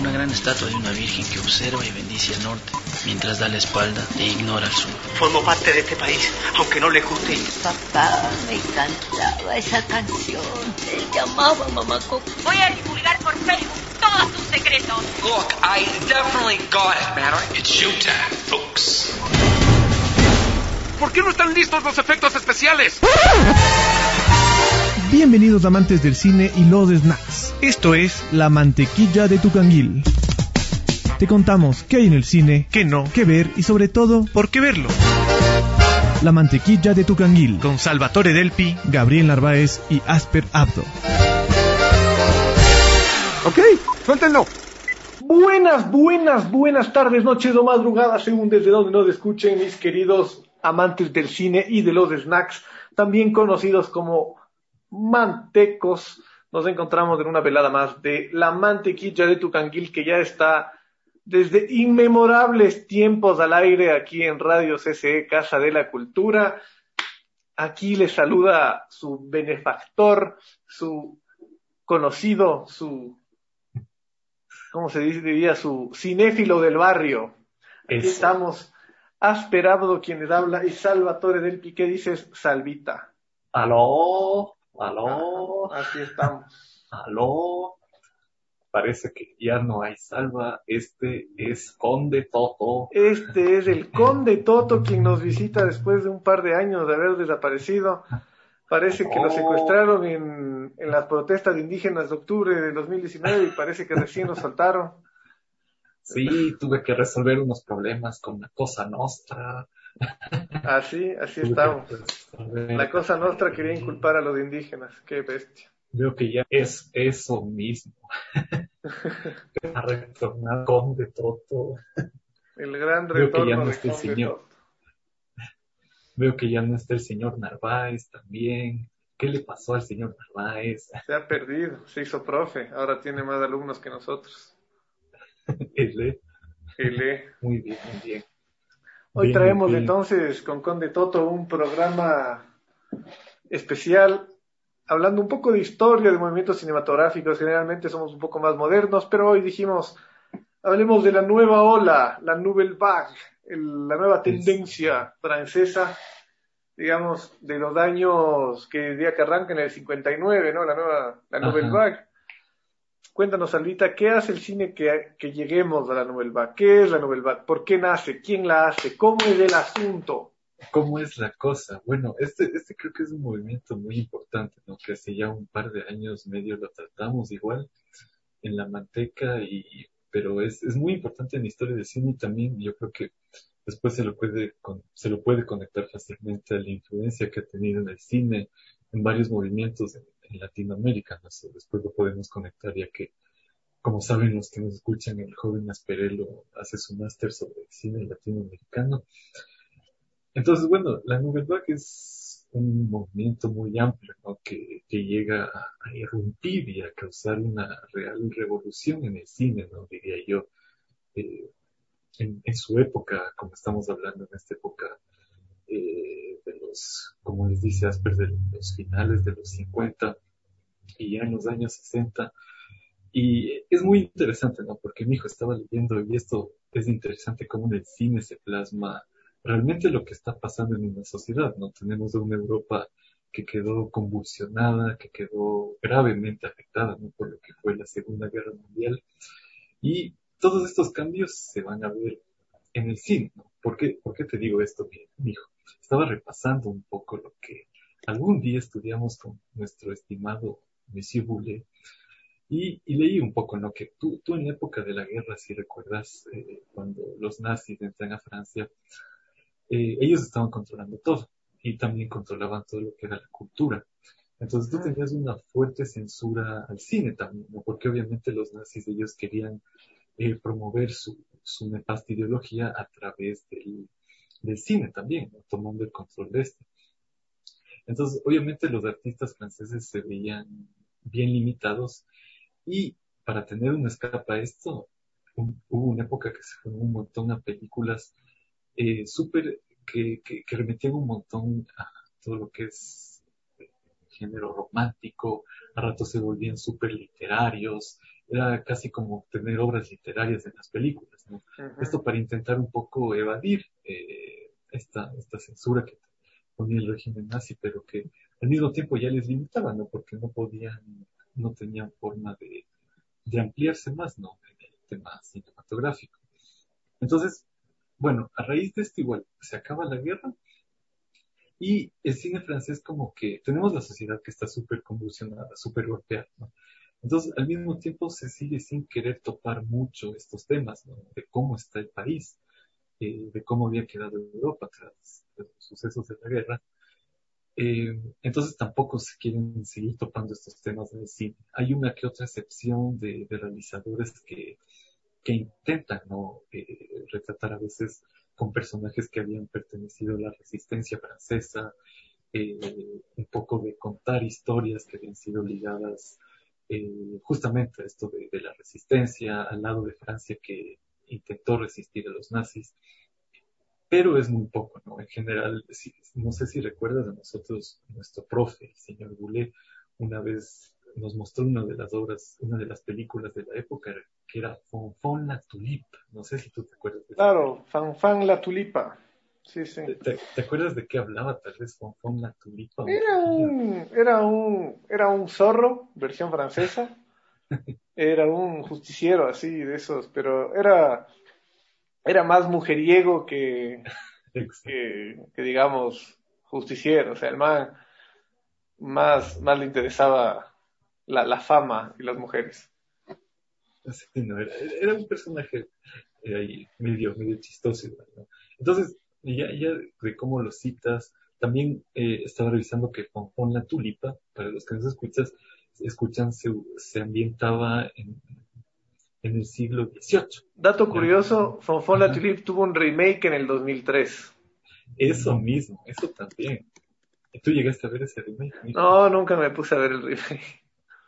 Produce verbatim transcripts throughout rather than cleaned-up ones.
una gran estatua de una virgen que observa y bendice al norte, mientras da la espalda e ignora al sur. Formo parte de este país, aunque no le guste. Papá me encantaba esa canción. Él llamaba Mamá Coco. Voy a divulgar por Facebook todos tus secretos. Look, I definitely got it, man. It's showtime, folks. ¿Por qué no están listos los efectos especiales? Bienvenidos amantes del cine y los snacks. Esto es La Mantequilla de tu Canguil. Te contamos qué hay en el cine, qué no, qué ver y sobre todo, por qué verlo. La Mantequilla de tu Canguil, con Salvatore Delpi, Gabriel Narváez y Asper Abdo. Ok, suéltenlo. Buenas, buenas, buenas tardes, noches o madrugadas, según desde donde nos escuchen, mis queridos amantes del cine y de los snacks, también conocidos como mantecos. Nos encontramos en una velada más de La Mantequilla de tu Canguil, que ya está desde inmemorables tiempos al aire aquí en Radio C C E, Casa de la Cultura. Aquí les saluda su benefactor, su conocido, su, ¿cómo se diría? Su cinéfilo del barrio. Aquí Eso. Estamos, Asper Abdo, quien les habla, y Salvatore Delpi. ¿Qué dices, Salvita? Aló, aló. Ajá, así estamos. Aló. Parece que ya no hay Salva. Este es Conde Toto. Este es el Conde Toto, quien nos visita después de un par de años de haber desaparecido. Parece que lo secuestraron en, en las protestas indígenas de octubre de dos mil diecinueve y parece que recién lo soltaron. Sí, tuve que resolver unos problemas con la Cosa Nostra. Así, así estamos. La Cosa Nostra quería inculpar a los indígenas. Qué bestia. Veo que ya es eso mismo. Ha retornado Conde Toto. El gran Veo que ya retorno no de está el Conde señor. Toto. Veo que ya no está el señor Narváez también. ¿Qué le pasó al señor Narváez? Se ha perdido, se hizo profe. Ahora tiene más alumnos que nosotros. Ele. Ele. Muy bien, muy bien. Hoy bien, traemos bien. entonces con Conde Toto un programa especial, hablando un poco de historia de movimientos cinematográficos. Generalmente somos un poco más modernos, pero hoy dijimos, hablemos de la nueva ola, la Nouvelle Vague, el, la nueva tendencia francesa, digamos, de los años que diría que arranca en el cincuenta y nueve, ¿no? La nueva, la Nouvelle Ajá. Vague. Cuéntanos, Alvita, ¿qué hace el cine que, que lleguemos a la Nouvelle Vague? ¿Qué es la Nouvelle Vague? ¿Por qué nace? ¿Quién la hace? ¿Cómo es el asunto? ¿Cómo es la cosa? Bueno, este, este creo que es un movimiento muy importante, ¿no? Que hace ya un par de años medio lo tratamos igual en La Manteca, y, pero es, es muy importante en la historia del cine también. Yo creo que después se lo puede, con, se lo puede conectar fácilmente a la influencia que ha tenido en el cine, en varios movimientos en, en Latinoamérica, ¿no? So, después lo podemos conectar, ya que, como saben los que nos escuchan, el joven Asperello hace su máster sobre cine latinoamericano. Entonces, bueno, la Nouvelle Vague es un movimiento muy amplio, ¿no? que, que llega a, a irrumpir y a causar una real revolución en el cine, ¿no? Diría yo. Eh, en, en su época, como estamos hablando en esta época, eh, de los, como les dice Asper, de los finales de los cincuenta y ya en los años sesenta. Y es muy interesante, ¿no? Porque mi hijo estaba leyendo, y esto es interesante, cómo en el cine se plasma realmente lo que está pasando en una sociedad, ¿no? Tenemos una Europa que quedó convulsionada, que quedó gravemente afectada, ¿no? Por lo que fue la Segunda Guerra Mundial. Y todos estos cambios se van a ver en el cine, ¿no? ¿Por qué, ¿Por qué te digo esto, mi, mi hijo? Estaba repasando un poco lo que algún día estudiamos con nuestro estimado Monsieur Boulet, y, y leí un poco, ¿no? Que tú, tú en la época de la guerra, si recuerdas, eh, cuando los nazis entran a Francia, eh, ellos estaban controlando todo y también controlaban todo lo que era la cultura. Entonces tú tenías una fuerte censura al cine también, ¿no? Porque obviamente los nazis, ellos querían eh, promover su, su nefasta ideología a través del, del cine también, ¿no? Tomando el control de este. Entonces, obviamente los artistas franceses se veían bien limitados, y para tener un escape a esto, un, hubo una época que se formó un montón de películas eh, súper, que, que, que remetían un montón a todo lo que es género romántico. A ratos se volvían súper literarios, era casi como tener obras literarias en las películas, ¿no? Uh-huh. Esto para intentar un poco evadir eh, esta, esta censura que ponía el régimen nazi, pero que al mismo tiempo ya les limitaba, ¿no? Porque no podían, no tenían forma de, de ampliarse más, ¿no? En el tema cinematográfico. Entonces, bueno, a raíz de esto igual se acaba la guerra y el cine francés como que tenemos la sociedad que está súper convulsionada, súper golpeada, ¿no? Entonces, al mismo tiempo se sigue sin querer topar mucho estos temas, ¿no? De cómo está el país, eh, de cómo había quedado Europa tras los sucesos de la guerra. Eh, entonces tampoco se quieren seguir topando estos temas en el cine. Hay una que otra excepción de, de realizadores que, que intentan, ¿no? eh, retratar a veces con personajes que habían pertenecido a la resistencia francesa, eh, un poco de contar historias que habían sido ligadas eh, justamente a esto de, de la resistencia al lado de Francia que intentó resistir a los nazis. Pero es muy poco, ¿no? En general, si, no sé si recuerdas a nosotros, nuestro profe, el señor Goulet, una vez nos mostró una de las obras, una de las películas de la época, que era Fanfan la Tulipa. No sé si tú te acuerdas de eso. Claro, Fanfan la Tulipa. Sí, sí. ¿Te, te acuerdas de qué hablaba tal vez Fanfan la Tulipa? Era un, era un, era un zorro, versión francesa. Era un justiciero así, de esos, pero era... era más mujeriego que, que, que, digamos, justiciero. O sea, el man más, más le interesaba la, la fama y las mujeres. Sí, no, era, era un personaje eh, ahí medio, medio chistoso, ¿no? Entonces, ya, ya de cómo lo citas, también eh, estaba revisando que Fanfan la Tulipa, para los que no se escuchan, escuchan se, se ambientaba en... en el siglo dieciocho. Dato curioso, Fanfan la Tulipe tuvo un remake en el dos mil tres. Eso mismo, eso también. ¿Tú llegaste a ver ese remake? No, nunca me puse a ver el remake.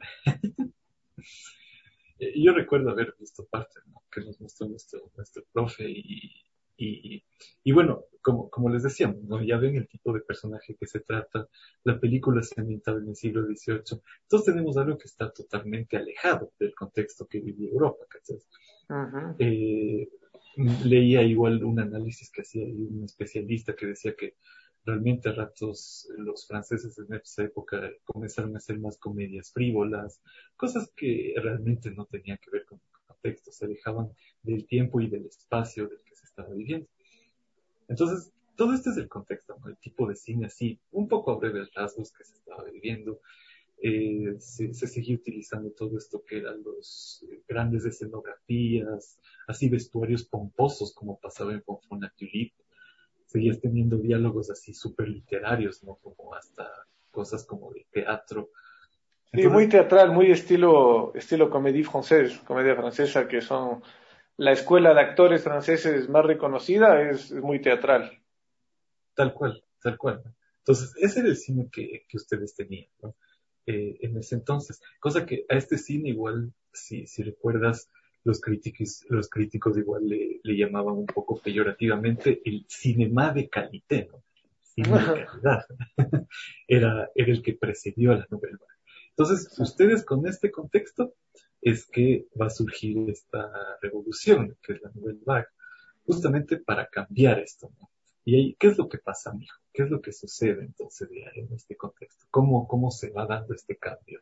Yo recuerdo haber visto parte, ¿no? Que nos mostró nuestro, nuestro profe y, y, y bueno, como, como les decíamos, ¿no? Ya ven el tipo de personaje que se trata, la película se ambientaba en el siglo dieciocho, entonces tenemos algo que está totalmente alejado del contexto que vivía Europa, ¿cachai? Uh-huh. Eh, leía igual un análisis que hacía un especialista que decía que realmente a ratos los franceses en esa época comenzaron a hacer más comedias frívolas, cosas que realmente no tenían que ver con el contexto, se alejaban del tiempo y del espacio del que se estaba viviendo. Entonces, todo este es el contexto, ¿no? El tipo de cine así, un poco a breves rasgos que se estaba viviendo. Eh, se, se seguía utilizando todo esto que eran los eh, grandes escenografías, así vestuarios pomposos como pasaba en Fanfan la Tulipe. Seguías teniendo diálogos así súper literarios, ¿no? Como hasta cosas como de teatro. Entonces, sí, muy teatral, muy estilo estilo comédie française, comedia francesa, que son la escuela de actores franceses más reconocida, es, es muy teatral. Tal cual, tal cual. Entonces, ese era el cine que, que ustedes tenían, ¿no? Eh, en ese entonces. Cosa que a este cine igual, si, si recuerdas, los críticos, los críticos igual le, le llamaban un poco peyorativamente el cinema de calité, ¿no? Cine de calidad. era, era el que precedió a la Nouvelle Vague. Entonces, ustedes con este contexto es que va a surgir esta revolución, que es la Nouvelle Vague, justamente para cambiar esto, ¿no? Y ahí, ¿qué es lo que pasa, mijo? ¿Qué es lo que sucede entonces en este contexto? ¿Cómo, cómo se va dando este cambio?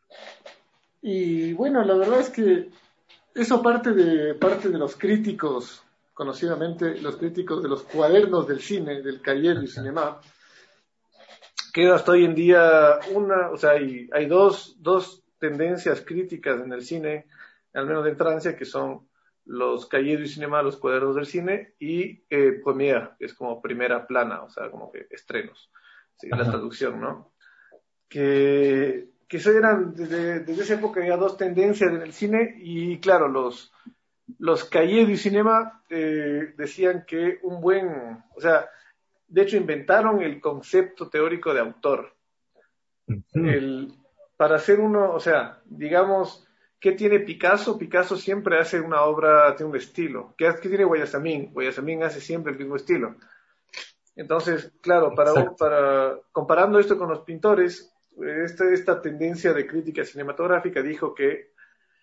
Y bueno, la verdad es que eso parte de, parte de los críticos, conocidamente los críticos de los cuadernos del cine, del Cahiers du Cinéma, que hasta hoy en día una, o sea, hay, hay dos, dos tendencias críticas en el cine, al menos en Francia, que son los Cahiers du Cinéma, los cuadernos del cine, y eh, Première, que es como primera plana, o sea, como que estrenos, ¿sí? La traducción, ¿no? Que, que eso eran, desde, desde esa época había dos tendencias en el cine, y claro, los, los Cahiers du Cinéma eh, decían que un buen, o sea, de hecho inventaron el concepto teórico de autor. Uh-huh. El, para hacer uno, o sea, digamos, ¿qué tiene Picasso? Picasso siempre hace una obra, tiene un estilo. ¿Qué, qué tiene Guayasamín? Guayasamín hace siempre el mismo estilo. Entonces, claro, para, para comparando esto con los pintores, esta, esta tendencia de crítica cinematográfica dijo que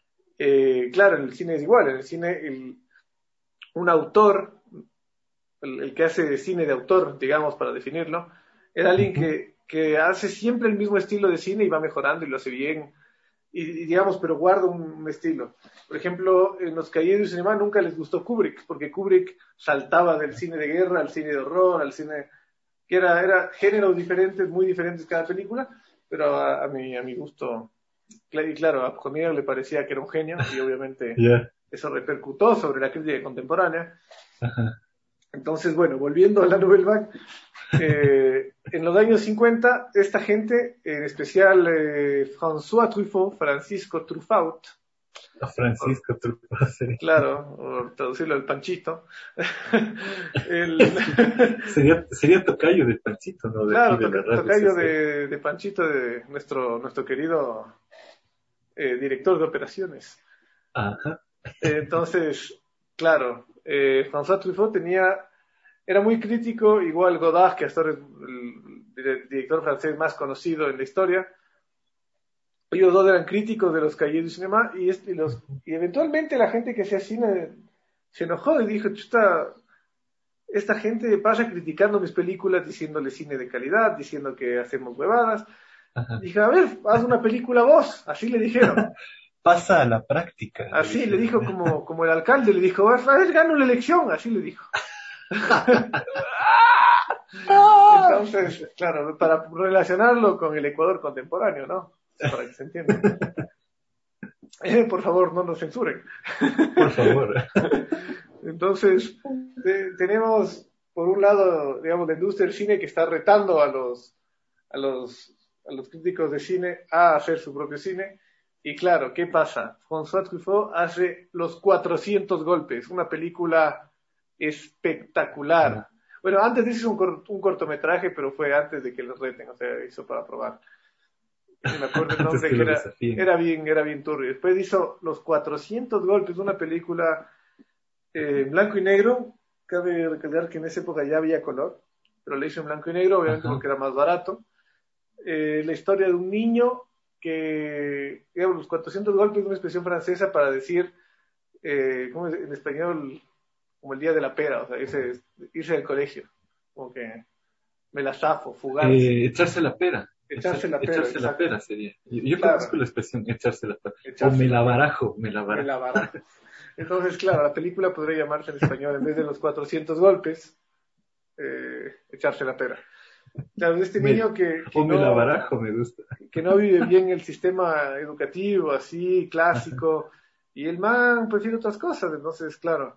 Eh, claro, en el cine es igual, en el cine el, un autor, el, el que hace cine de autor, digamos, para definirlo, era alguien que, que hace siempre el mismo estilo de cine y va mejorando y lo hace bien, y, y digamos, pero guarda un, un estilo. Por ejemplo, en los Cahiers du Cinema nunca les gustó Kubrick, porque Kubrick saltaba del cine de guerra al cine de horror, al cine que era, era géneros diferentes, muy diferentes cada película, pero a, a, mi, a mi gusto, y claro, a Cornier le parecía que era un genio, y obviamente yeah. eso repercutó sobre la crítica contemporánea. Uh-huh. Entonces, bueno, volviendo a la Nouvelle Vague, eh, en los años cincuenta, esta gente, en especial eh, François Truffaut, Francisco Truffaut, a Francisco Truffaut, sí. Claro, o traducirlo al Panchito. el... sería, sería tocayo de Panchito, ¿no? De claro, de to- tocayo de, de Panchito, de nuestro, nuestro querido eh, director de operaciones. Ajá. Eh, entonces, claro, eh, François Truffaut tenía, era muy crítico, igual Godard, que hasta ahora es el director francés más conocido en la historia. Ellos dos eran críticos de los Cahiers du Cinema y, este, y, los, y eventualmente la gente que hacía cine se enojó y dijo, chuta, esta gente pasa criticando mis películas, diciéndole cine de calidad, diciendo que hacemos huevadas. Ajá. Dije, a ver, haz una película vos, así le dijeron. Pasa a la práctica. Así le dijo como, como el alcalde, le dijo, a ver, gano la elección, así le dijo. Entonces, claro, para relacionarlo con el Ecuador contemporáneo, ¿no? Para que se entienda. Eh, por favor, no nos censuren. Por favor. Entonces, te, tenemos, por un lado, digamos, la industria del cine que está retando a los, a los, a los críticos de cine a hacer su propio cine. Y claro, ¿qué pasa? François Truffaut hace Los cuatrocientos golpes, una película espectacular. Bueno, antes hizo un, cor- un cortometraje, pero fue antes de que los reten, o sea, hizo para probar. Y me acuerdo el nombre que, que era, era bien, era bien turbio. Después hizo Los cuatrocientos golpes, una película eh, en blanco y negro. Cabe recalcar que en esa época ya había color, pero la hizo en blanco y negro, obviamente Ajá. porque era más barato. Eh, la historia de un niño que, digamos, los cuatrocientos golpes es una expresión francesa para decir, eh, ¿cómo es en español? Como el día de la pera, o sea, irse, irse del colegio, como que me la zafo, fugarse. Eh, echarse la pera. Echarse la pera. Echarse la pera sería. Yo, yo claro. conozco la expresión echarse la pera. Echarse o me la barajo, me la barajo. Me la barajo. Entonces, claro, la película podría llamarse en español, en vez de Los cuatrocientos golpes, eh, echarse la pera. Claro, de este me, niño que, que o me no, la barajo, me gusta. Que no vive bien el sistema educativo, así, clásico, y el man prefiere otras cosas, entonces, claro,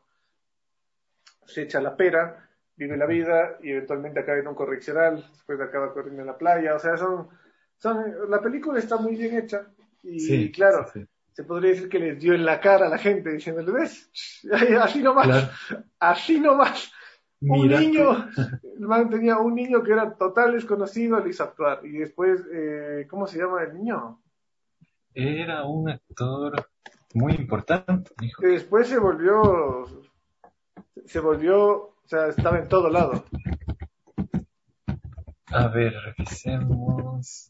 se echa la pera, vive la vida y eventualmente acaba en un correccional, después acaba corriendo en la playa, o sea, son, son la película está muy bien hecha y sí, claro, sí, sí. se podría decir que les dio en la cara a la gente diciéndole, ¿ves? Así nomás, claro. así nomás. Mira, un niño, el man tenía un niño que era total desconocido, le hizo actuar y después, eh, ¿cómo se llama el niño? Era un actor muy importante, hijo. Que después se volvió, se volvió, o sea, estaba en todo lado. A ver, revisemos.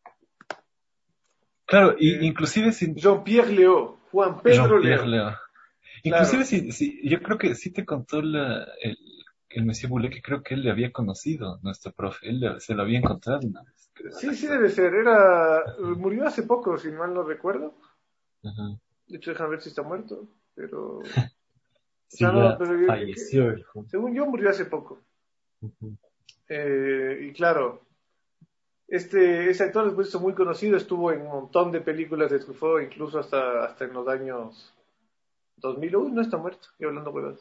Claro, y, inclusive si... Jean-Pierre Léaud, Juan Pedro Jean-Pierre Léaud. Léaud. Inclusive claro. si, si, yo creo que sí te contó la, el, el Monsieur Boulet, que creo que él le había conocido, nuestro profe, él le, se lo había encontrado una vez. Creo. Sí, sí debe ser, era, murió hace poco, si mal no recuerdo. Ajá. De hecho, déjame ver si está muerto, pero... sí, o sea, no, pero falleció. Que, según yo, murió hace poco. Uh-huh. Eh, y claro, este, ese actor después hizo muy conocido, estuvo en un montón de películas de Truffaut, incluso hasta, hasta en los años dos mil. Uy, no está muerto, estoy hablando huevas.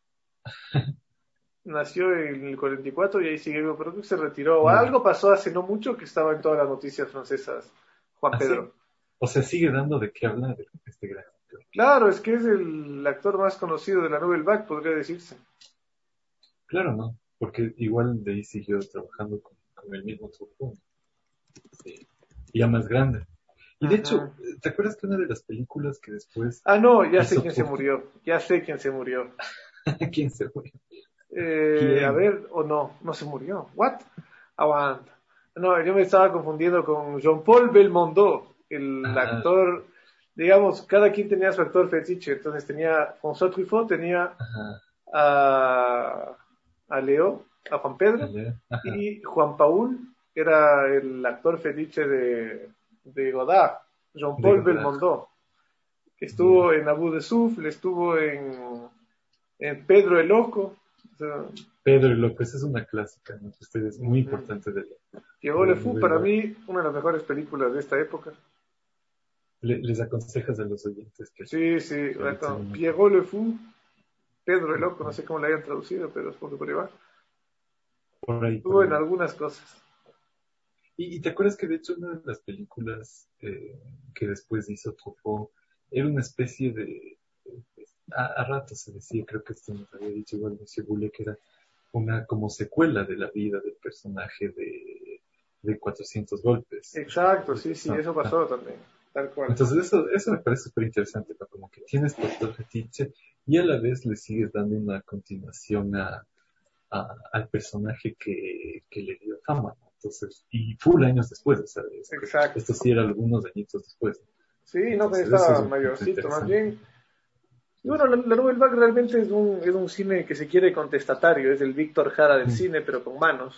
Nació en el cuarenta y cuatro y ahí sigue vivo, pero creo que se retiró. O algo pasó hace no mucho que estaba en todas las noticias francesas, Juan Pedro. ¿Ah, sí? O sea, sigue dando de qué hablar de este gran actor. Claro, es que es el actor más conocido de la Nouvelle Vague, podría decirse. Claro, ¿no? Porque igual de ahí siguió trabajando con, con el mismo Truffaut. Sí. Y ya más grande. Y de Ajá. hecho, ¿te acuerdas que una de las películas que después... Ah, no, ya sé quién se murió. Ya sé quién se murió. ¿Quién se murió? Eh, a ver, o no, no se murió. ¿What? Aguanta. No, yo me estaba confundiendo con Jean-Paul Belmondo, el Ajá. actor digamos, cada quien tenía su actor fetiche. Entonces tenía, François Truffaut tenía Ajá. a, a Leo, a Juan Pedro, Ajá. y Juan Paul era el actor fetiche de, de Godard, Jean-Paul Belmondo, que estuvo yeah. en Abu de Souffle, estuvo en, en Pedro el Loco. O sea, Pedro el Loco, esa es una clásica, ¿no? Ustedes, muy importante de la... Pierrot Le Fou, para mí, una de las mejores películas de esta época. Le, les aconsejas a los oyentes que... Sí, sí, Pierrot Le Fou, Pedro el Loco, no sé cómo la hayan traducido, pero supongo que por ahí va. Por ahí. Estuvo en algunas cosas. Y, y te acuerdas que de hecho una de las películas eh, que después hizo Truffaut era una especie de... A, a rato se decía, creo que esto nos había dicho igual Monsieur Boulet, que era una como secuela de la vida del personaje de, de cuatrocientos golpes. Exacto, sí, sí, eso pasó ah. también, tal cual. Entonces eso, eso me parece súper interesante, ¿no? Como que tienes tu actor fetiche y a la vez le sigues dando una continuación a, a, al personaje que, que le dio fama, ¿no? Entonces, y full años después, ¿sabes? Exacto. Esto sí era algunos añitos después. Sí, no, que estaba mayorcito, más bien. Y bueno, la, la Nouvelle Vague realmente es un, es un cine que se quiere contestatario, es el Víctor Jara del mm. cine, pero con manos.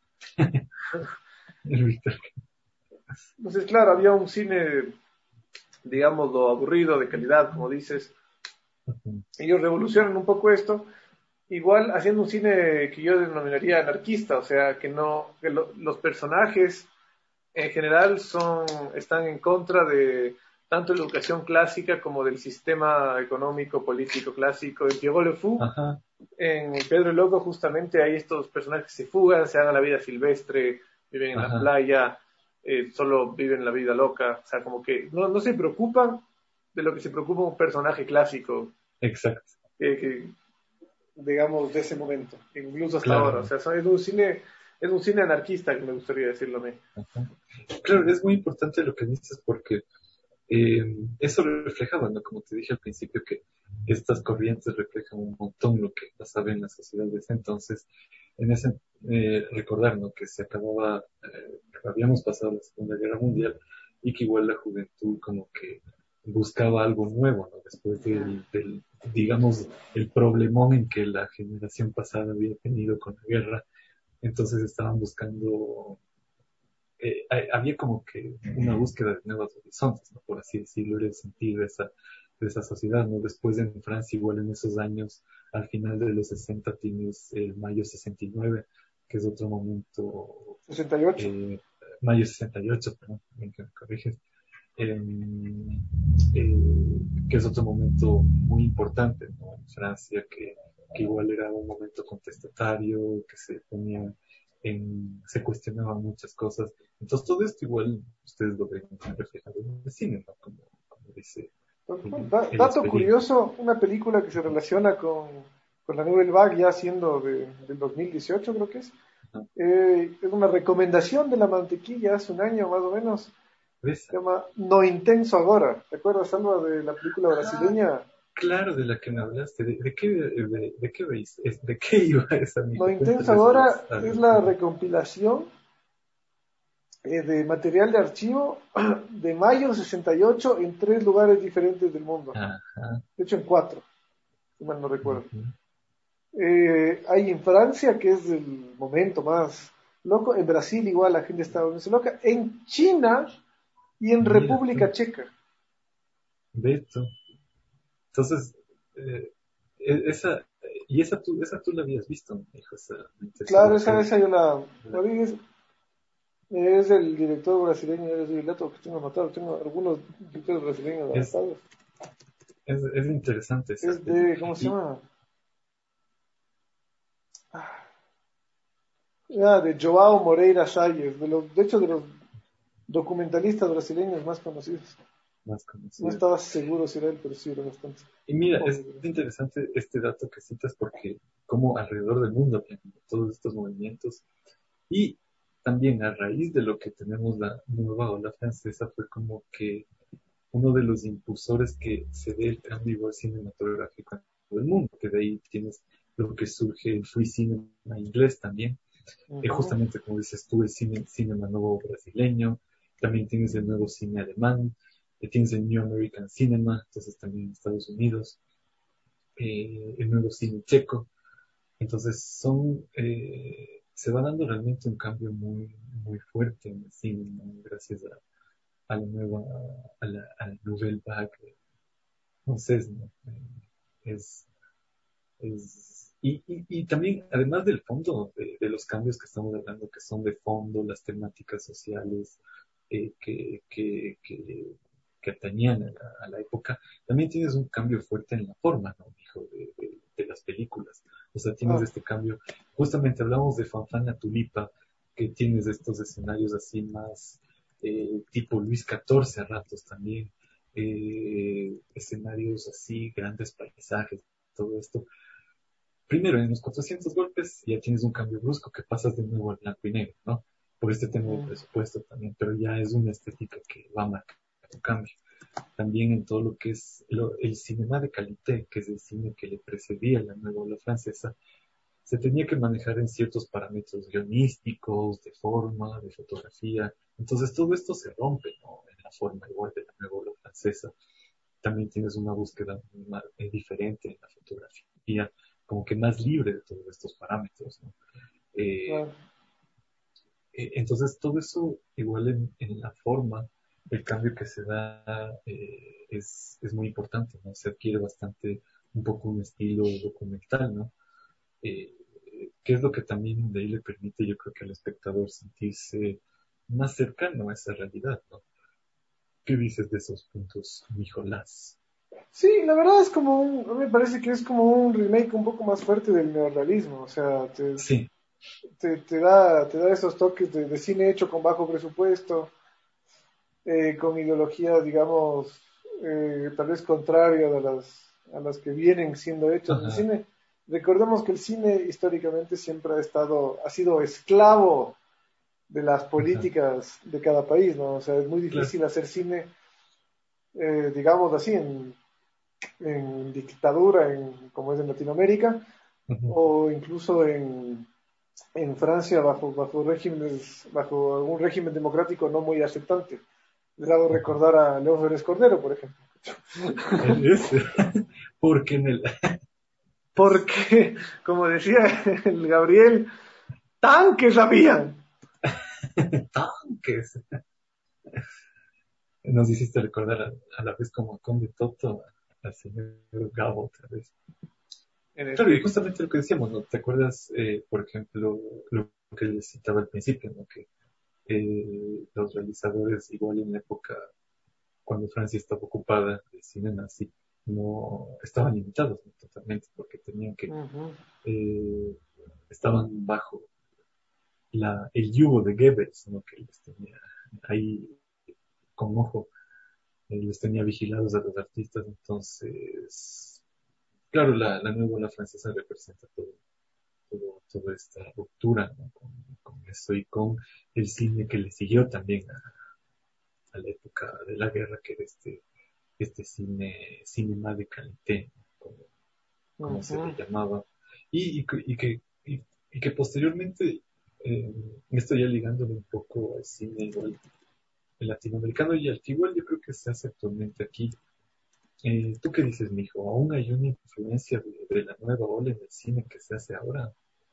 El Víctor. Entonces, claro, había un cine, digamos, lo aburrido, de calidad, como dices. Uh-huh. Ellos revolucionan un poco esto, igual haciendo un cine que yo denominaría anarquista, o sea, que no, que lo, los personajes en general son, están en contra de tanto de la educación clásica como del sistema económico, político clásico. En Pierrot Le Fou, Ajá. en Pedro el Loco, justamente hay estos personajes que se fugan, se dan a la vida silvestre, viven en Ajá. la playa, eh, solo viven la vida loca, o sea, como que no, no se preocupan de lo que se preocupa un personaje clásico. Exacto. Eh, que, digamos, de ese momento, incluso hasta claro. ahora. O sea, es un cine, es un cine anarquista, que me gustaría decirlo a mí. Ajá. Claro, es muy importante lo que dices porque Eh, eso reflejaba, ¿no? Como te dije al principio, que estas corrientes reflejan un montón lo que pasaba en la sociedad de ese entonces. En ese eh, recordar, ¿no? Que se acababa, eh, habíamos pasado la Segunda Guerra Mundial y que igual la juventud como que buscaba algo nuevo, ¿no? Después del, del digamos, el problemón en que la generación pasada había tenido con la guerra. Entonces estaban buscando Eh, había como que una búsqueda de nuevos horizontes, ¿no? Por así decirlo, era el sentido de esa, de esa sociedad, ¿no? Después en Francia, igual en esos años, al final de los sesenta tienes el mayo sesenta y nueve, que es otro momento... sesenta y ocho. Eh, mayo sesenta y ocho, perdón, me corriges. Eh, eh, que es otro momento muy importante, ¿no? En Francia, que, que igual era un momento contestatario, que se ponía... En, se cuestionaban muchas cosas. Entonces todo esto igual ustedes lo ven reflejado en el cine, ¿no? Como, como dice. El, da, el dato curioso, una película que se relaciona con, con la Nouvelle Vague ya siendo de, del dos mil dieciocho, creo que es. Uh-huh. Eh, es una recomendación de La Mantequilla hace un año más o menos. ¿Ves? Se llama No Intenso Agora. ¿Te acuerdas, Alba, de la película brasileña? Ah. Claro, de la que me hablaste. ¿De, de qué de, de qué veis? ¿De qué iba esa Lo intenso ahora es la recompilación eh, de material de archivo de mayo sesenta y ocho en tres lugares diferentes del mundo. Ajá. De hecho, en cuatro, si mal no recuerdo. Uh-huh. Eh, hay en Francia, que es el momento más loco. En Brasil, igual, la gente está volviéndose loca. En China y en Mira, República tú. Checa. Beto. Entonces, eh, esa, y esa tú, esa tú la habías visto, hijo. Esa, claro, esa, esa yo la, la vi. Es, es el director brasileño, es el dato que tengo anotado. Tengo algunos directores brasileños anotados. Es, es, es interesante. Esa es de, ¿cómo se y, llama? Ah, de João Moreira Salles, de, los, de hecho, de los documentalistas brasileños más conocidos. Más conocido. No estaba seguro si era él, pero sí era bastante. Y mira, es interesante este dato que citas porque como alrededor del mundo todos estos movimientos y también a raíz de lo que tenemos la nueva ola francesa fue como que uno de los impulsores que se ve el cambio cinematográfico en todo el mundo, que de ahí tienes lo que surge el free cinema inglés también, uh-huh. eh, justamente como dices tú, el cine, cinema nuevo brasileño, también tienes el nuevo cine alemán. tienes el New American Cinema, entonces también en Estados Unidos, eh, el nuevo cine checo. Entonces son, eh, se va dando realmente un cambio muy, muy fuerte en el cine, ¿no? Gracias a, a la nueva, a la, a la Nouvelle Vague francés, ¿no? Eh, es, es, y, y, y también, además del fondo, de, de los cambios que estamos hablando, que son de fondo, las temáticas sociales, eh, que, que, que, que atañían a la, a la época, también tienes un cambio fuerte en la forma, ¿no, hijo? De, de, de las películas. O sea, tienes Ah. este cambio. Justamente hablamos de Fanfana Tulipa, que tienes estos escenarios así más eh, tipo Luis catorce a ratos también, eh, escenarios así, grandes paisajes, todo esto. Primero, en los cuatrocientos golpes ya tienes un cambio brusco que pasas de nuevo al blanco y negro, ¿no? Por este tema del presupuesto también, pero ya es una estética que va a marcar un cambio. También en todo lo que es lo, el cinema de qualité, que es el cine que le precedía a la nueva ola francesa, se tenía que manejar en ciertos parámetros guionísticos, de forma, de fotografía. Entonces todo esto se rompe, ¿no? En la forma igual de la nueva ola francesa. También tienes una búsqueda más, eh, diferente en la fotografía, como que más libre de todos estos parámetros, ¿no? Eh, Claro. eh, entonces todo eso igual en, en la forma, el cambio que se da eh, es, es muy importante, ¿no? Se adquiere bastante un poco un estilo documental, ¿no? Eh, que es lo que también de ahí le permite, yo creo, que al espectador sentirse más cercano a esa realidad, ¿no? ¿Qué dices de esos puntos, Nicolás? Sí, la verdad es como un, a mí me parece que es como un remake un poco más fuerte del neorrealismo, o sea, te, Sí. te, te da, te da esos toques de, de cine hecho con bajo presupuesto, eh, con ideologías, digamos, eh, tal vez contrarias a las, a las que vienen siendo hechas en el Ajá. cine. Recordemos que el cine históricamente siempre ha estado, ha sido esclavo de las políticas de cada país, ¿no? O sea, es muy difícil Claro. hacer cine, eh, digamos así, en, en dictadura, en, como es en Latinoamérica, Uh-huh. o incluso en, en Francia bajo, bajo regímenes, bajo algún régimen democrático no muy aceptante. Les hago recordar a León Férez Cordero, por ejemplo. Ese. Porque en el... Porque, como decía el Gabriel, tanques habían. Tanques. Nos hiciste recordar a, a la vez como Conde Toto, al señor Gabo otra vez. En Claro, y este, justamente lo que decíamos, ¿no? ¿Te acuerdas, eh, por ejemplo, lo que les citaba al principio, ¿no? Que eh, los realizadores, igual en la época cuando Francia estaba ocupada, el cine nazi, no estaban limitados, ¿no? Totalmente, porque tenían que, uh-huh. eh, estaban bajo la, el yugo de Goebbels, ¿no? Que les tenía ahí con ojo, eh, les tenía vigilados a los artistas. Entonces, claro, la, la nueva ola francesa representa todo, todo, toda esta ruptura, ¿no? con, con eso y con el cine que le siguió también a, a la época de la guerra, que era este, este cine, cinema de qualité, ¿no? como, como Uh-huh. se le llamaba, y, y, y que, y, y que posteriormente, eh, esto ya ligándolo un poco al cine igual, el latinoamericano y al que igual yo creo que se hace actualmente aquí. Eh, ¿Tú qué dices, mijo? ¿Aún hay una influencia de, de la nueva ola en el cine que se hace ahora?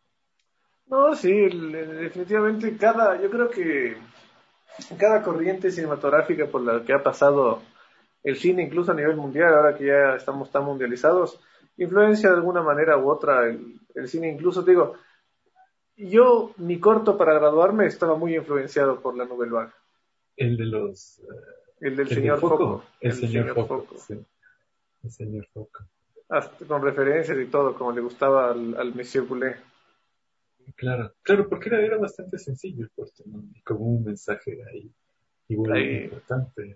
No, sí, el- el- definitivamente cada, yo creo que cada corriente cinematográfica por la que ha pasado el cine, incluso a nivel mundial, ahora que ya estamos tan mundializados, influencia de alguna manera u otra el, el cine. Incluso te digo, yo, mi corto para graduarme estaba muy influenciado por la Nouvelle Vague, El de los... eh, el del el señor de Foco, Foco, el, el señor, señor Foco, Foco. sí, el señor Foco. Hasta con referencias y todo, como le gustaba al, al Monsieur Boulet. Claro, claro, porque era, era bastante sencillo el corto, ¿no? Y como un mensaje ahí igual Ahí, importante.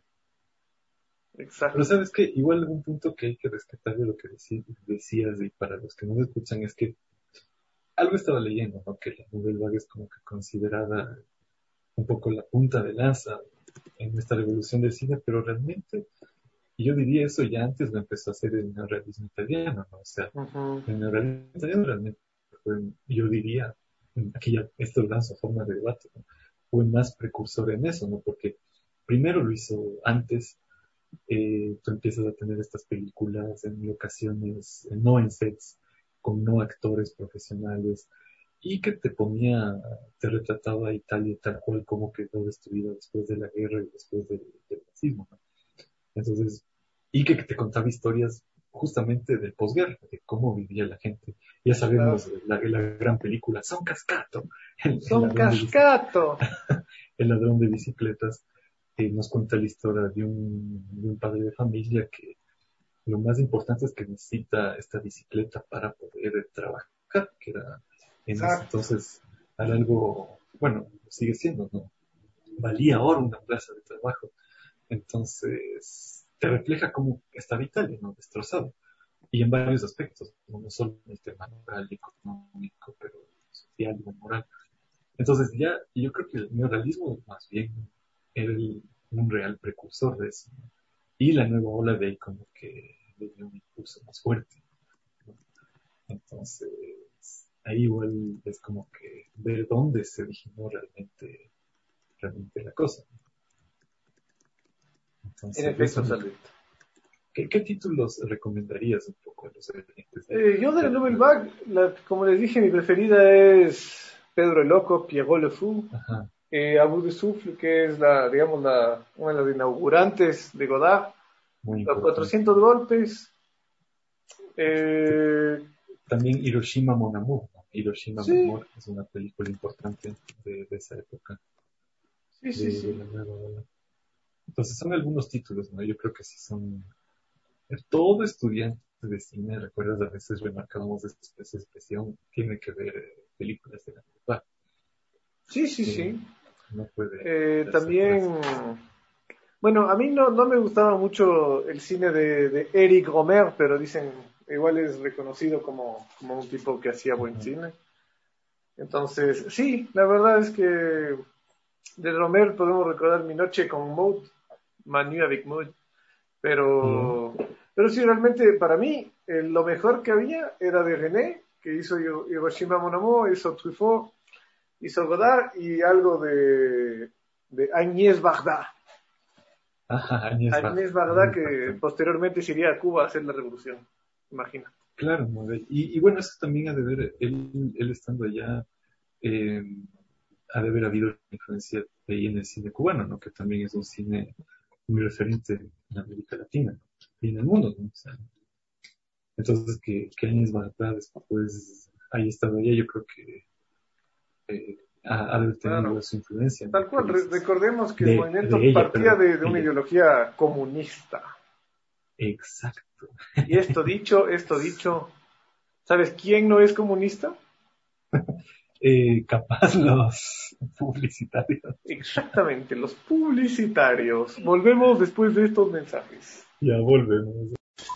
Pero exacto. sabes que igual un punto que hay que rescatar de lo que deci- decías, y para los que no me escuchan, es que algo estaba leyendo, ¿no? Que la Nouvelle Vague es como que considerada un poco la punta de lanza en esta revolución del cine, pero realmente, y yo diría eso ya antes lo empezó a hacer el neorrealismo italiano, ¿no? O sea, Uh-huh. el neorrealismo italiano realmente fue, yo diría, aquí ya esto lo lanzo a forma de debate, ¿no? Fue más precursor en eso, ¿no? Porque primero lo hizo antes eh, tú empiezas a tener estas películas en locaciones, eh, no en sets, con no actores profesionales, y que te ponía, te retrataba a Italia tal cual como quedó destruida después de la guerra y después del, del nazismo, ¿no? Entonces, y que te contaba historias justamente del posguerra, de cómo vivía la gente. Ya sabemos, la, la gran película Son Cascato, el, Son el ladrón de Cascato. el ladrón de bicicletas, eh, nos cuenta la historia de un, de un padre de familia que lo más importante es que necesita esta bicicleta para poder trabajar, que era en ese entonces era algo, bueno, sigue siendo, ¿no? Valía ahora una plaza de trabajo. Entonces, te refleja cómo estaba Italia, ¿no? Destrozado. Y en varios aspectos, no, no solo en el tema moral y económico, pero social y moral. Entonces, ya, yo creo que el neorrealismo más bien era el, un real precursor de eso, ¿no? Y la nueva ola de ahí como que le dio un impulso más fuerte, ¿no? Entonces, ahí igual es como que ver dónde se originó realmente, realmente la cosa. Entonces, En efecto, eso, Salvito. ¿qué, ¿Qué títulos recomendarías un poco a los oyentes? Eh, yo de la Nouvelle Vague, la, como les dije, mi preferida es Pedro el Loco, Pierrot le Fou, eh, A Bout de Souffle, que es la, digamos, la, una de las inaugurantes de Godard, Muy Los importante. cuatrocientos golpes. Eh, También Hiroshima Mon Amour, ¿no? Hiroshima Sí. Mon Amour es una película importante de, de esa época. sí, sí, de, sí. de la nueva ola. Entonces son algunos títulos, ¿no? Yo creo que sí son... Todo estudiante de cine, recuerdas, a veces remarcábamos esa, esa expresión, tiene que ver eh, películas de la nueva. Sí, sí, Eh, sí. No puede... Eh, darse también, atrás. bueno, a mí no, no me gustaba mucho el cine de, de Eric Romer, pero dicen, igual es reconocido como, como un tipo que hacía buen Ujú. cine. Entonces, sí, la verdad es que de Romer podemos recordar Mi noche con Maud, Ma nuit avec Maud, pero, pero sí, realmente para mí eh, lo mejor que había era de René, que hizo Hiro- Hiroshima Mon Amour, hizo Truffaut, hizo Godard y algo de, de Agnès Varda. Ajá, Agnès Agnès Varda, Varda muy que importante. posteriormente se iría a Cuba a hacer la revolución, imagina. Claro, ¿no? Y, y bueno, eso también ha de ver, él, él estando allá, eh, ha de haber habido influencia de ahí en el cine cubano, ¿no? Que también es un cine muy referente en América Latina, ¿no? Y en el mundo, ¿no? O sea, entonces, que, que Agnès Varda después haya estado allá, yo creo que eh, ha, ha de haber tenido Claro. su influencia, ¿no? Tal cual, Que re- dices, recordemos que el de, movimiento de ella, partía perdón, de, de una ella. ideología comunista. Exacto. Y esto dicho, esto dicho, ¿sabes quién no es comunista? Eh, capaz los publicitarios. Exactamente, los publicitarios. Volvemos después de estos mensajes. Ya volvemos.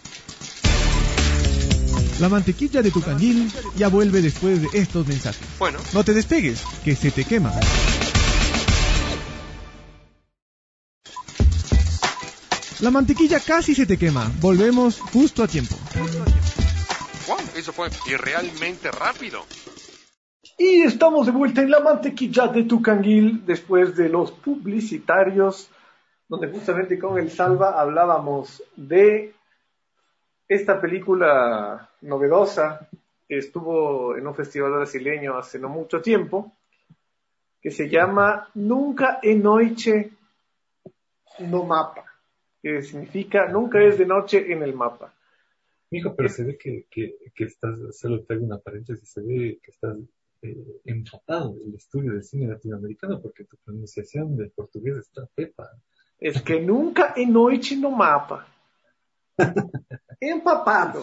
La mantequilla de tu canguil ya vuelve después de estos mensajes. Bueno, No te despegues, que se te quema. La mantequilla casi se te quema. Volvemos justo a tiempo. wow, eso fue irrealmente rápido. Y estamos de vuelta en la mantequilla de tu canguil después de los publicitarios, donde justamente con el Salva hablábamos de esta película novedosa que estuvo en un festival brasileño hace no mucho tiempo, que se llama Nunca é noite no mapa, que significa nunca es de noche en el mapa. Mijo, pero se ve que, que, que estás, solo te hago una paréntesis, se ve que estás eh, empapado del estudio de cine latinoamericano, porque tu pronunciación del portugués está pepa. Es que nunca é noite no mapa. Empapado.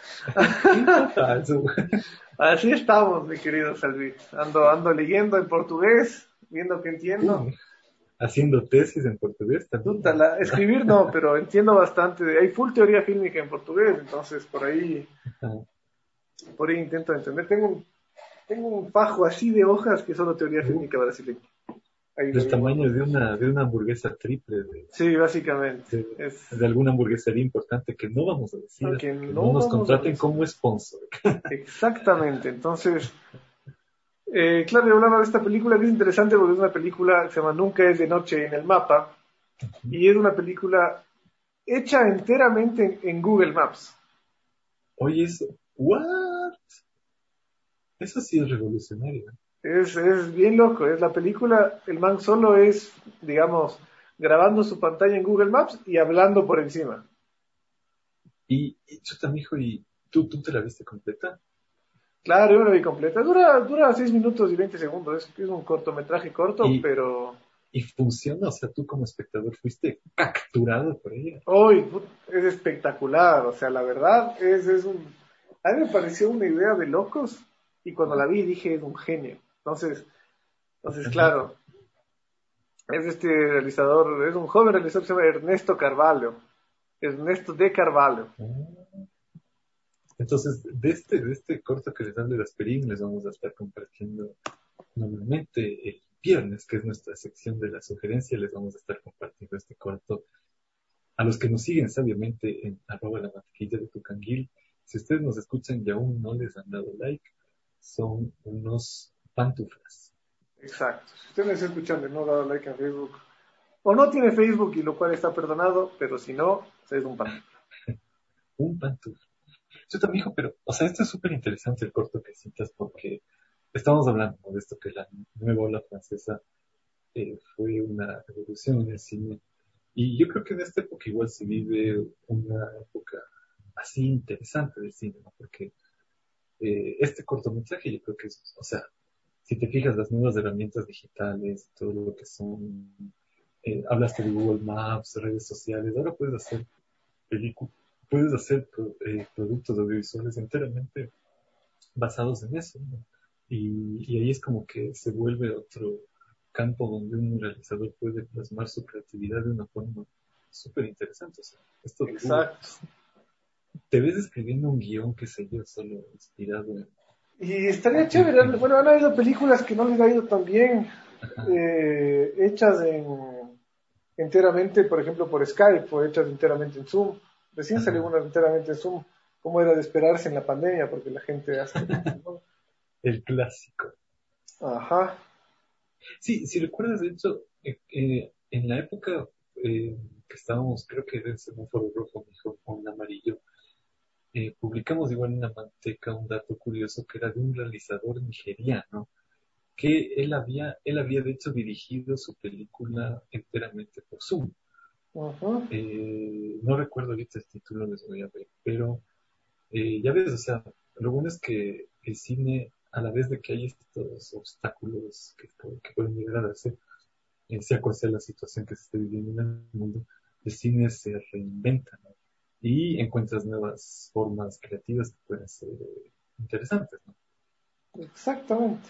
Eso. Así estamos, mi querido Salvi. Ando, ando leyendo en portugués, viendo que entiendo. Uh, haciendo tesis en portugués también. Puta, la- escribir no, pero entiendo bastante. Hay full teoría fílmica en portugués, entonces por ahí, Ajá. por ahí intento entender. Tengo un, tengo un fajo así de hojas que es solo teoría fílmica brasileña. Ahí lo Del digo. tamaño de una, de una hamburguesa triple, de, Sí, básicamente. de, Es, de alguna hamburguesería importante que no vamos a decir, Ok, que no no nos vamos a contraten decir. como sponsor. exactamente. Entonces, eh, claro, yo hablaba de esta película que es interesante porque es una película que se llama Nunca es de noche en el mapa. Y es una película hecha enteramente en, en Google Maps. Oye, eso, ¿what? Eso sí es revolucionario. Es, es bien loco, es la película, el man solo es, digamos, grabando su pantalla en Google Maps y hablando por encima. Y, y chuta, mijo, ¿y tú, tú te la viste completa? Claro, yo me la vi completa. Dura, dura seis minutos y veinte segundos. Es, es un cortometraje corto, Y, pero... y funciona, o sea, tú como espectador fuiste capturado por ella. Hoy es espectacular, o sea, la verdad es, es un... A mí me pareció una idea de locos y cuando la vi dije es un genio. Entonces, entonces claro, es este realizador, es un joven realizador que se llama Ernesto Carvalho. Ernesto de Carvalho. Entonces, de este, de este corto que les hablo de Asperín, les vamos a estar compartiendo normalmente el viernes, que es nuestra sección de la sugerencia, les vamos a estar compartiendo este corto. A los que nos siguen sabiamente en arroba la mantequilla de tu canguil, si ustedes nos escuchan y aún no les han dado like, son unos pantuflas. Exacto. Si ustedes me están escuchando y no han dado like en Facebook, o no tiene Facebook, y lo cual está perdonado, pero si no, es un pantufla. Un pantufla. Yo también, hijo, pero, o sea, esto es súper interesante el corto que citas porque estamos hablando, ¿no?, de esto que la nueva ola francesa eh, fue una revolución en el cine. Y yo creo que en esta época igual se vive una época así interesante del cine, ¿no? Porque eh, este cortometraje yo creo que es, o sea, si te fijas las nuevas herramientas digitales, todo lo que son, eh, hablaste de Google Maps, redes sociales, ahora puedes hacer películas, puedes hacer eh, productos audiovisuales enteramente basados en eso, ¿no? Y, y ahí es como que se vuelve otro campo donde un realizador puede plasmar su creatividad de una forma súper interesante. O sea, esto de Exacto. Google, te ves escribiendo un guión, qué sé yo, solo inspirado en... Y estaría chévere. Bueno, han habido películas que no les ha ido tan bien, eh, hechas en enteramente, por ejemplo, por Skype, o hechas enteramente en Zoom. Recién Ajá. salió una enteramente en Zoom, como era de esperarse en la pandemia, porque la gente hace... ¿no? El clásico. Ajá. Sí, si recuerdas, de hecho, eh, eh, en la época eh, que estábamos, creo que en semáforo rojo, mejor con amarillo, eh, publicamos igual en la manteca un dato curioso que era de un realizador nigeriano, que él había, él había de hecho dirigido su película enteramente por Zoom. Uh-huh. Eh, no recuerdo ahorita el título, les voy a ver, pero eh, ya ves, o sea, lo bueno es que el cine, a la vez de que hay estos obstáculos que, que pueden llegar a darse, eh, sea cual sea la situación que se esté viviendo en el mundo, el cine se reinventa, ¿no? Y encuentras nuevas formas creativas que pueden ser eh, interesantes, ¿no? Exactamente.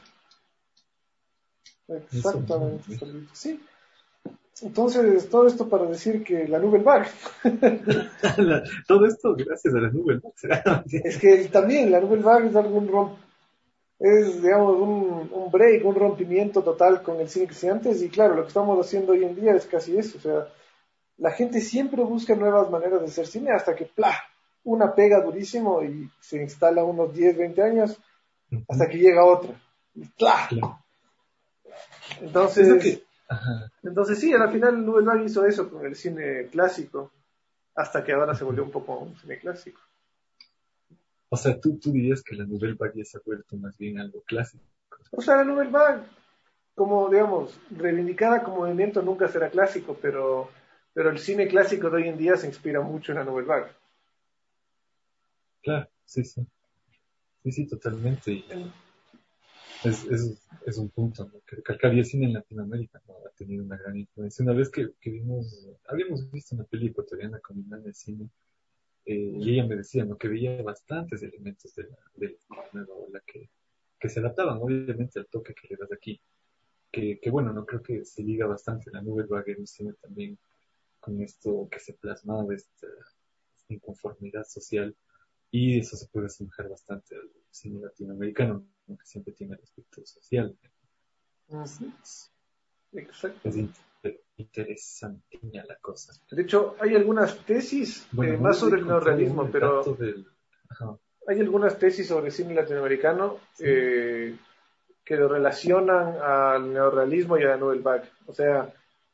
Exactamente. Eso, sí. Entonces, todo esto para decir que la Nouvelle Vague. la, todo esto gracias a la Nouvelle Vague. Es que también la Nouvelle Vague es algún romp, es, digamos, un, un break, un rompimiento total con el cine que hacía antes. Y claro, lo que estamos haciendo hoy en día es casi eso. O sea, la gente siempre busca nuevas maneras de hacer cine hasta que, ¡plá!, una pega durísimo y se instala unos diez, veinte años hasta que llega otra. Y ¡plá! Claro. Entonces... Que... Ajá. Entonces sí, al final Nouvelle Vague hizo eso con el cine clásico, hasta que ahora se volvió un poco un cine clásico. O sea, ¿tú, tú dirías que la Nouvelle Vague se ha vuelto más bien algo clásico? O sea, la Nouvelle Vague, como digamos, reivindicada como movimiento, nunca será clásico, pero, pero el cine clásico de hoy en día se inspira mucho en la Nouvelle Vague. Claro, sí, sí. Sí, sí, totalmente. Y es, es, es un punto, ¿no? Que recalcar, y el cine en Latinoamérica, ¿no?, ha tenido una gran influencia. Una vez que, que vimos, habíamos visto una peli ecuatoriana con mi en el cine, eh, y ella me decía, ¿no?, que veía bastantes elementos de la, de la nueva ola que, que se adaptaban, obviamente, al toque que le das aquí. Que, que bueno, no creo que se liga bastante la Nouvelle Vague en el cine también con esto que se plasmaba de esta, esta inconformidad social. Y eso se puede asemejar bastante al cine latinoamericano, que siempre tiene el aspecto social. Uh-huh. Exacto. Es inter- interesantiña la cosa. De hecho, hay algunas tesis, bueno, eh, más sobre el neorrealismo, el pero del... hay algunas tesis sobre cine latinoamericano, sí, eh, que lo relacionan al neorrealismo y a la Nouvelle Vague. O sea,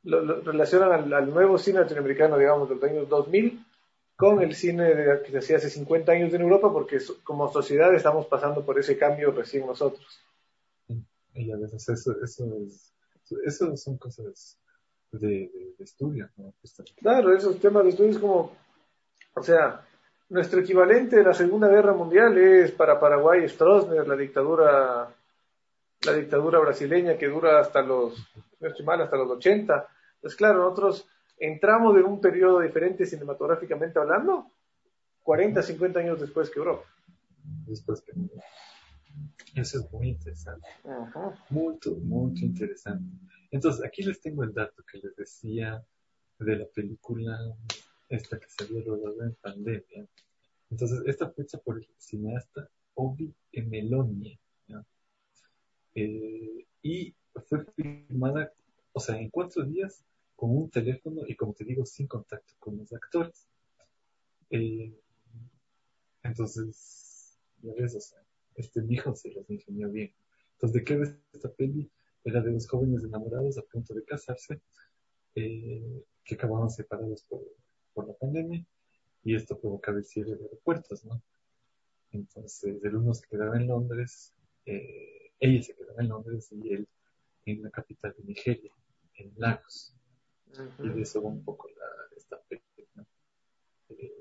lo, lo relacionan al, al nuevo cine latinoamericano, digamos, de los años dos mil, con el cine de, que se hacía hace cincuenta años en Europa, porque so, como sociedad estamos pasando por ese cambio recién nosotros. Y a veces eso, eso, es, eso son cosas de, de, de estudio, ¿no? Claro, esos temas de estudio es como, o sea, nuestro equivalente de la Segunda Guerra Mundial es para Paraguay Stroessner, la dictadura, la dictadura brasileña que dura hasta los, no estoy mal, hasta los ochenta. Pues claro, nosotros entramos en un periodo diferente cinematográficamente hablando, cuarenta, cincuenta años después que Europa. Después que Eso es muy interesante. Ajá. Muy, muy interesante. Entonces, aquí les tengo el dato que les decía de la película esta que salió rodada en pandemia. Entonces, esta fue hecha por el cineasta Ovi Emeloni, ¿no? Eh, y fue filmada, o sea, en cuatro días con un teléfono y, como te digo, sin contacto con los actores. Eh, entonces, ya ves, o sea, este hijo se los ingenió bien. Entonces, ¿de qué ves esta peli? Era de dos jóvenes enamorados a punto de casarse, eh, que acababan separados por, por la pandemia, y esto provocaba el cierre de aeropuertos, ¿no? Entonces, el uno se quedaba en Londres, eh, ella se quedaba en Londres y él en la capital de Nigeria, en Lagos. Uh-huh. Y de eso va un poco la, esta peli, ¿no? Eh,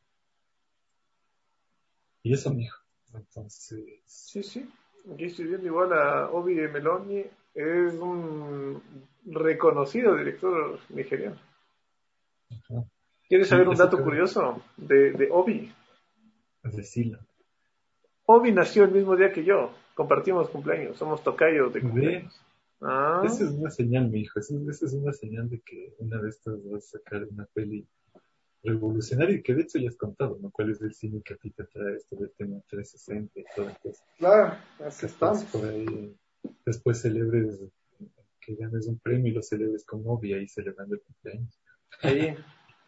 y eso, mijo. Entonces... Sí, sí. Aquí estoy viendo igual a Obi Emeloni. Es un reconocido director nigeriano. Uh-huh. ¿Quieres saber sí, un dato curioso de, de Obi? Decilo. Obi nació el mismo día que yo. Compartimos cumpleaños. Somos tocayos de cumpleaños. Ah. Esa es una señal, mi hijo. Esa, esa es una señal de que una de estas vas a sacar una peli revolucionaria, que de hecho ya has contado, ¿no? ¿Cuál es el cine que a ti te trae esto del tema trescientos sesenta y todo eso? Claro, así estamos. Por ahí, después celebres que ganes un premio y lo celebres con Obi ahí celebrando el cumpleaños. Ahí.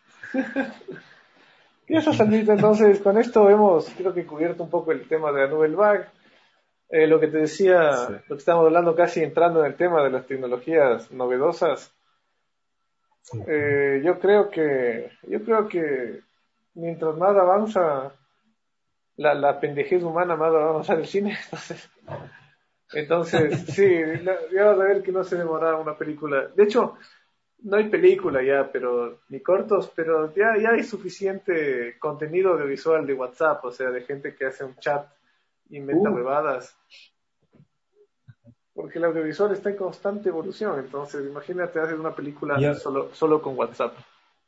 Y eso, Sandrita, entonces con esto hemos, creo que cubierto un poco el tema de la Nouvelle Vague. Eh, lo que te decía, sí. Lo que estamos hablando casi entrando en el tema de las tecnologías novedosas. Sí. Eh, yo creo que, yo creo que mientras más avanza la, la pendejez humana, más va a avanzar el cine. Entonces, entonces sí, ya vas a ver que no se demora una película. De hecho, no hay película ya, pero ni cortos, pero ya, ya hay suficiente contenido audiovisual de WhatsApp, o sea, de gente que hace un chat, inventa uh. huevadas. Porque el audiovisual está en constante evolución, entonces imagínate hacer una película yeah. solo, solo con WhatsApp.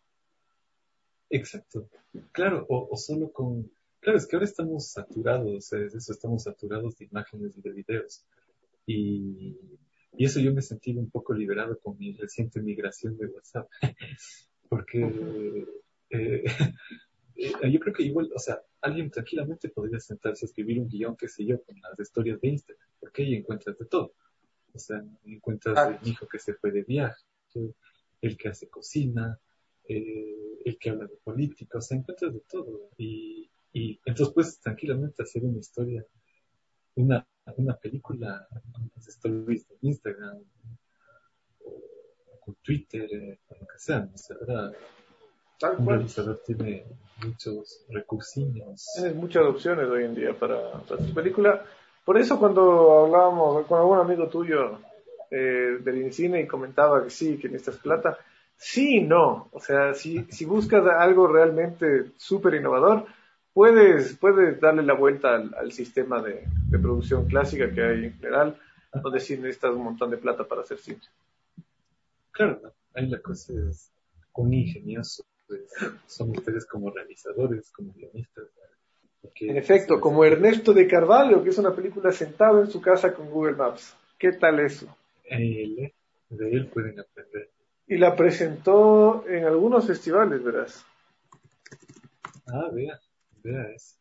Exacto. Claro, o, o solo con... Claro, es que ahora estamos saturados, ¿eh? Eso, estamos saturados de imágenes y de videos. Y... Y eso yo me he sentido un poco liberado con mi reciente migración de WhatsApp. Porque uh-huh. eh, eh, yo creo que igual, o sea, alguien tranquilamente podría sentarse a escribir un guión, qué sé yo, con las historias de Instagram. Porque ahí encuentras de todo. O sea, encuentras ah. el hijo que se fue de viaje, el que hace cocina, eh, el que habla de política, o sea, encuentras de todo. Y, y entonces puedes tranquilamente hacer una historia, una una película con las stories de Instagram o con Twitter, eh, con lo que sea, ¿no? O sea, ahora un realizador tiene muchos recursillos. Tienes muchas opciones hoy en día para, para tu película. Por eso cuando hablábamos con algún amigo tuyo eh, del cine y comentaba que sí, que necesitas plata, sí y no. O sea, si, si buscas algo realmente súper innovador, Puedes, puedes darle la vuelta al, al sistema de, de producción clásica que hay en general, donde sí necesitas un montón de plata para hacer cine. Claro, ¿no? Ahí la cosa es un ingenioso. Pues, son ustedes como realizadores, como guionistas. En efecto, como Ernesto de Carvalho, que es una película sentado en su casa con Google Maps. ¿Qué tal eso? Él, de él pueden aprender. Y la presentó en algunos festivales, verás. Ah, vea. Vea eso.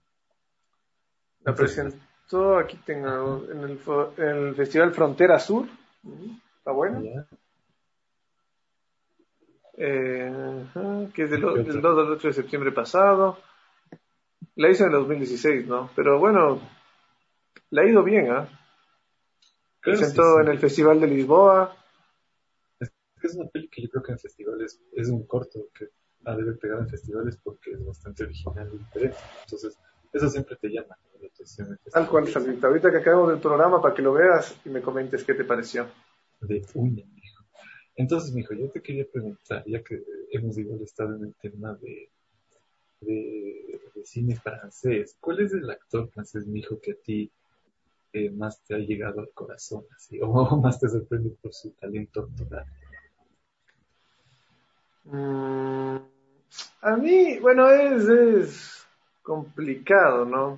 La presentó, aquí tengo, en el, en el Festival Frontera Sur. Está bueno. Yeah. Eh, que es del, del dos al ocho de septiembre pasado. La hizo en el dos mil dieciséis, ¿no? Pero bueno, le ha ido bien, ¿ah? ¿eh? Presentó sí, sí. en el Festival de Lisboa. Es que es una peli que yo creo que en festivales es un corto que ha de haber pegado en festivales porque es bastante original y diferente. Entonces, eso siempre te llama la atención en Tal cual, festivales. Salvita. Ahorita que acabamos del programa para que lo veas y me comentes qué te pareció. De uña, mijo. Entonces, mijo, yo te quería preguntar, ya que hemos igual estado en el tema de, de, de cine francés, ¿cuál es el actor francés, mijo, que a ti eh, más te ha llegado al corazón, así, o más te sorprende por su talento actoral? Mm, a mí, bueno, es, es complicado, ¿no?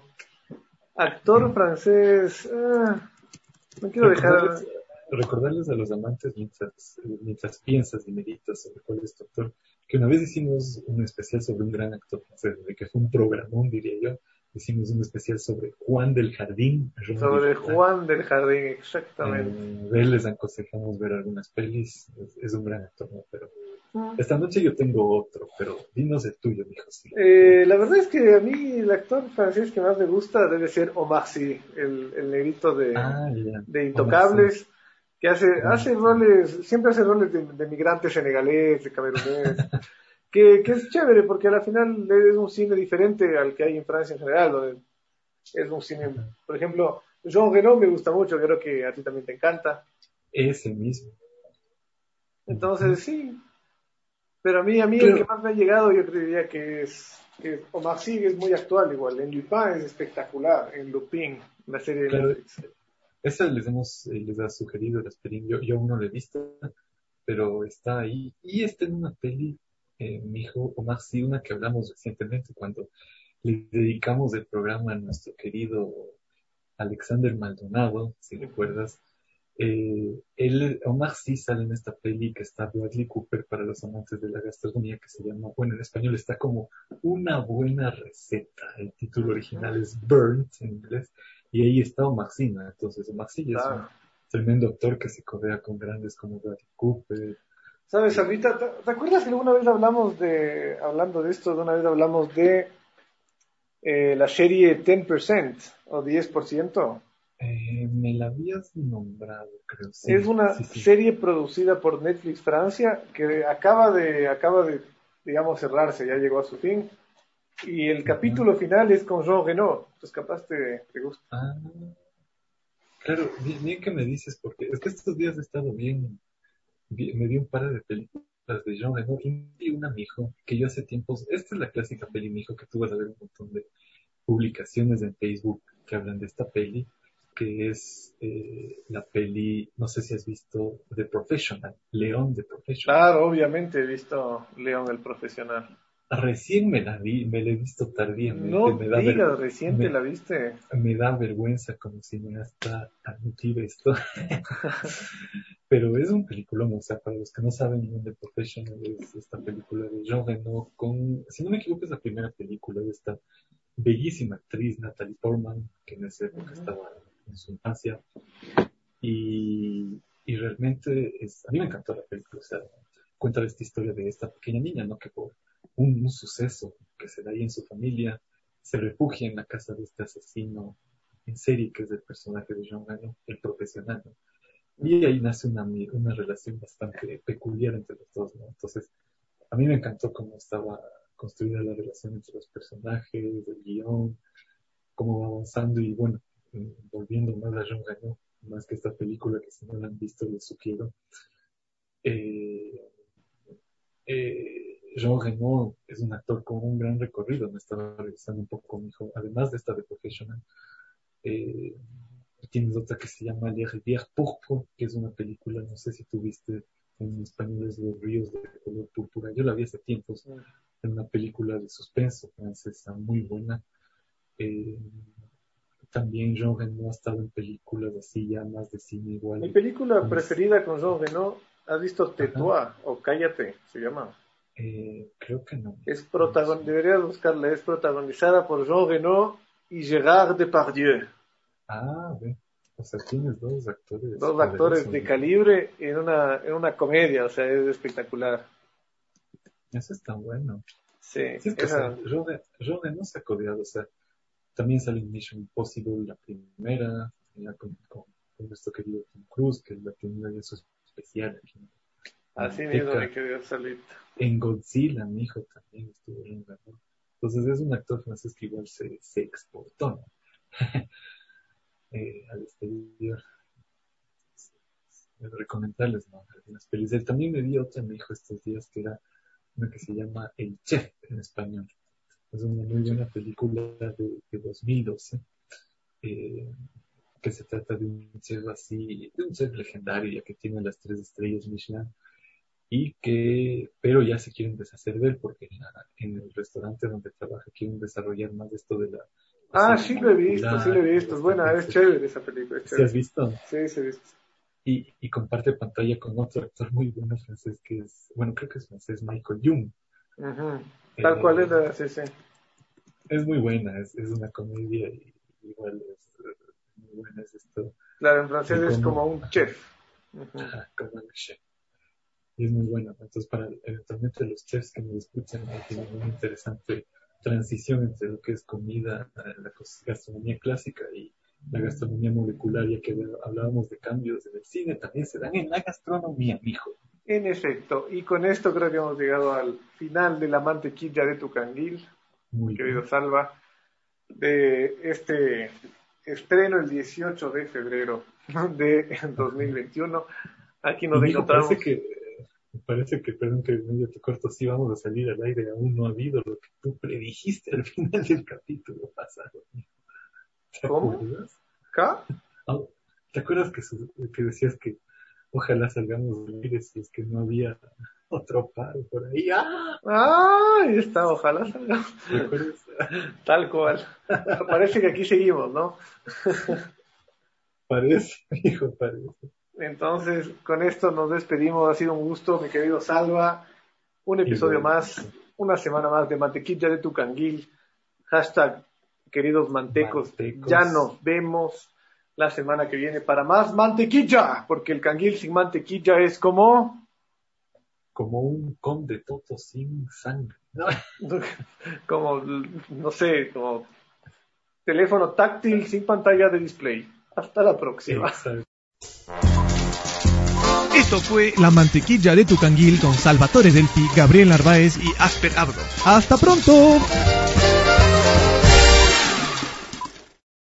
Actor francés, ah, no quiero dejar... Recordarles, recordarles a los amantes mientras, mientras piensas y meditas sobre cuál es tu actor, que una vez hicimos un especial sobre un gran actor francés, de que fue un programón, diría yo. Hicimos un especial sobre Juan del Jardín, Jean Sobre Dujardin. Juan del Jardín, exactamente. Eh, de él les aconsejamos ver algunas pelis, es, es un gran actor, ¿no? Pero Mm. esta noche yo tengo otro, pero dinos el tuyo, mijo, sí. Eh, la verdad es que a mí el actor francés que más me gusta debe ser Omar Sy, el, el negrito de, Ah, ya. de Omar Intocables, que hace, Sy. hace roles, siempre hace roles de, de migrante senegalés, de camerunés, que, que es chévere porque al final es un cine diferente al que hay en Francia en general, donde es un cine, por ejemplo, Jean Reno me gusta mucho, creo que a ti también te encanta. Ese mismo. Entonces, sí, pero a mí, a mí el que Claro, más me ha llegado yo creería que es, que Omar Sy es muy actual igual. En Lupin es espectacular, en Lupin, la serie de claro, Netflix. esa les hemos, eh, les ha sugerido el Aspirin, yo, yo aún no la he visto, pero está ahí. Y está en una peli, eh, mi hijo Omar Sy, una que hablamos recientemente cuando le dedicamos el programa a nuestro querido Alexander Maldonado, si recuerdas. Eh, él, Omar Sy sale en esta peli que está Bradley Cooper para los amantes de la gastronomía que se llama, bueno, en español está como Una buena receta. El título original es Burnt en inglés y ahí está Omar Sy, ¿no? Entonces Omar Sy es un Claro. tremendo actor que se codea con grandes como Bradley Cooper. ¿Sabes, ahorita, te, te acuerdas que alguna vez hablamos de, hablando de esto, de una vez hablamos de eh, la serie diez por ciento o diez por ciento? Eh, me la habías nombrado, creo, Es sí, una sí, sí. serie producida por Netflix Francia que acaba de, acaba de, digamos, cerrarse, ya llegó a su fin. Y el Ajá. capítulo final es con Jean Reno. Entonces capaz te, te gusta. Ah, claro, bien, bien que me dices, porque es que estos días he estado bien, bien- me vi un par de películas de Jean Reno y vi una, mijo, que yo hace tiempos, esta es la clásica peli, mijo, que tú vas a ver un montón de publicaciones en Facebook que hablan de esta peli, que es eh, la peli, no sé si has visto The Professional, León The Professional. Claro, obviamente he visto León el Profesional. Recién me la vi, me la he visto tardíamente, No me da, ver- digas, recién te me, la viste. me da vergüenza como cineasta admitir esto. Pero es un peliculón, o sea, para los que no saben, The Professional es esta película de Jean Reno con, si no me equivoco, es la primera película de esta bellísima actriz Natalie Portman, que en esa época estaba en su infancia, y, y realmente es, a mí me encantó la película, o sea, cuenta esta historia de esta pequeña niña, ¿no? Que por un, un suceso que se da ahí en su familia, se refugia en la casa de este asesino en serie, que es el personaje de Jean Reno, el profesional, ¿no? Y ahí nace una, una relación bastante peculiar entre los dos, ¿no? Entonces, a mí me encantó cómo estaba construida la relación entre los personajes, el guión, cómo va avanzando y bueno, eh, volviendo más a Jean Reno, más que esta película que si no la han visto les sugiero. Eh, eh, Jean Reno es un actor con un gran recorrido, me estaba revisando un poco, mi hijo, además de esta de Professional. Eh, Tienes otra que se llama Les Rivières Pourpres, que es una película, no sé si tuviste en español, es Los Ríos de Color Púrpura. Yo la vi hace tiempos, en una película de suspenso francesa muy buena. Eh, También Jean Reno ha estado en películas así ya más de cine Mi igual. película Como es- preferida con Jean Reno, ¿has visto Ajá. Tais o Cállate? Se llama. Eh, creo que no. Es No protagon sé. Deberías buscarla, es protagonizada por Jean Reno y Gérard Depardieu. Ah, ve. O sea, tienes dos actores Dos actores poderosos, de ¿no? calibre en una, en una comedia, o sea, es espectacular. Eso está bueno. Sí, Sí, es que, o sea, esa, Jean Re- Jean Reno se ha codeado, o sea, también sale en Mission Impossible, la primera, en la con, con- con nuestro querido Tom Cruise, que la tenía ya su especial aquí, ¿no? Así Manteca. mismo, mi querido Salvito. En Godzilla, mi hijo también estuvo en la, ¿no? Entonces es un actor francés que igual se, se exportó, ¿no? eh, al exterior. Recomendarles, ¿no? Algunas pelis. Él también me vi otra, me dijo estos días, que era una que se llama El Chef en español. Es una muy buena película de, de dos mil doce, eh, que se trata de un chef así, de un chef legendario, ya que tiene las tres estrellas Michelin, y que, pero ya se quieren deshacer de él, porque en, la, en el restaurante donde trabaja quieren desarrollar más esto de la... Ah, sí lo he visto, sí lo he visto. Es buena, es chévere esa película. Es ¿Sí has visto? Sí, sí he visto. Y, y comparte pantalla con otro actor muy bueno francés que es, bueno, creo que es francés, Michael Young. Uh-huh. Tal eh, cual es la, sí, sí. Es muy buena, es, es una comedia y igual es uh, muy buena, es esto. Claro, en francés como, es como un chef. Uh-huh. Ajá, como un chef. Y es muy buena. Entonces, para eventualmente los chefs que me escuchan, hay tienen una interesante transición entre lo que es comida, la gastronomía clásica y la gastronomía molecular, ya que hablábamos de cambios en el cine, también se dan en la gastronomía, mijo. En efecto, y con esto creo que hemos llegado al final de la mantequilla de tu canguil, Muy querido bien. Salva, de este estreno el dieciocho de febrero de dos mil veintiuno. Aquí nos Y, mijo, encontramos. Parece que, parece que, perdón que medio te corto, sí vamos a salir al aire, aún no ha habido lo que tú predijiste al final del capítulo pasado. ¿Te ¿Cómo? acuerdas? ¿Acá? Ah, ¿te acuerdas que, su- que decías que ojalá salgamos libres si es que no había otro paro por ahí? ¡Ah! Ah, ahí está, ojalá salga. ¿Te acuerdas? Tal cual. Parece que aquí seguimos, ¿no? Parece, hijo, parece. Entonces, con esto nos despedimos. Ha sido un gusto, mi querido Salva. Un episodio Igual. más, una semana más de Mantequilla de tu Canguil. Hashtag, queridos mantecos, Mantecos. ya nos vemos la semana que viene para más mantequilla, porque el canguil sin mantequilla es como... Como un conde toto sin sangre. No. como, no sé, como teléfono táctil sin pantalla de display. Hasta la próxima. Exacto. Esto fue La Mantequilla de tu Canguil con Salvatore Delpi, Gabriel Narváez y Asper Abdo. ¡Hasta pronto!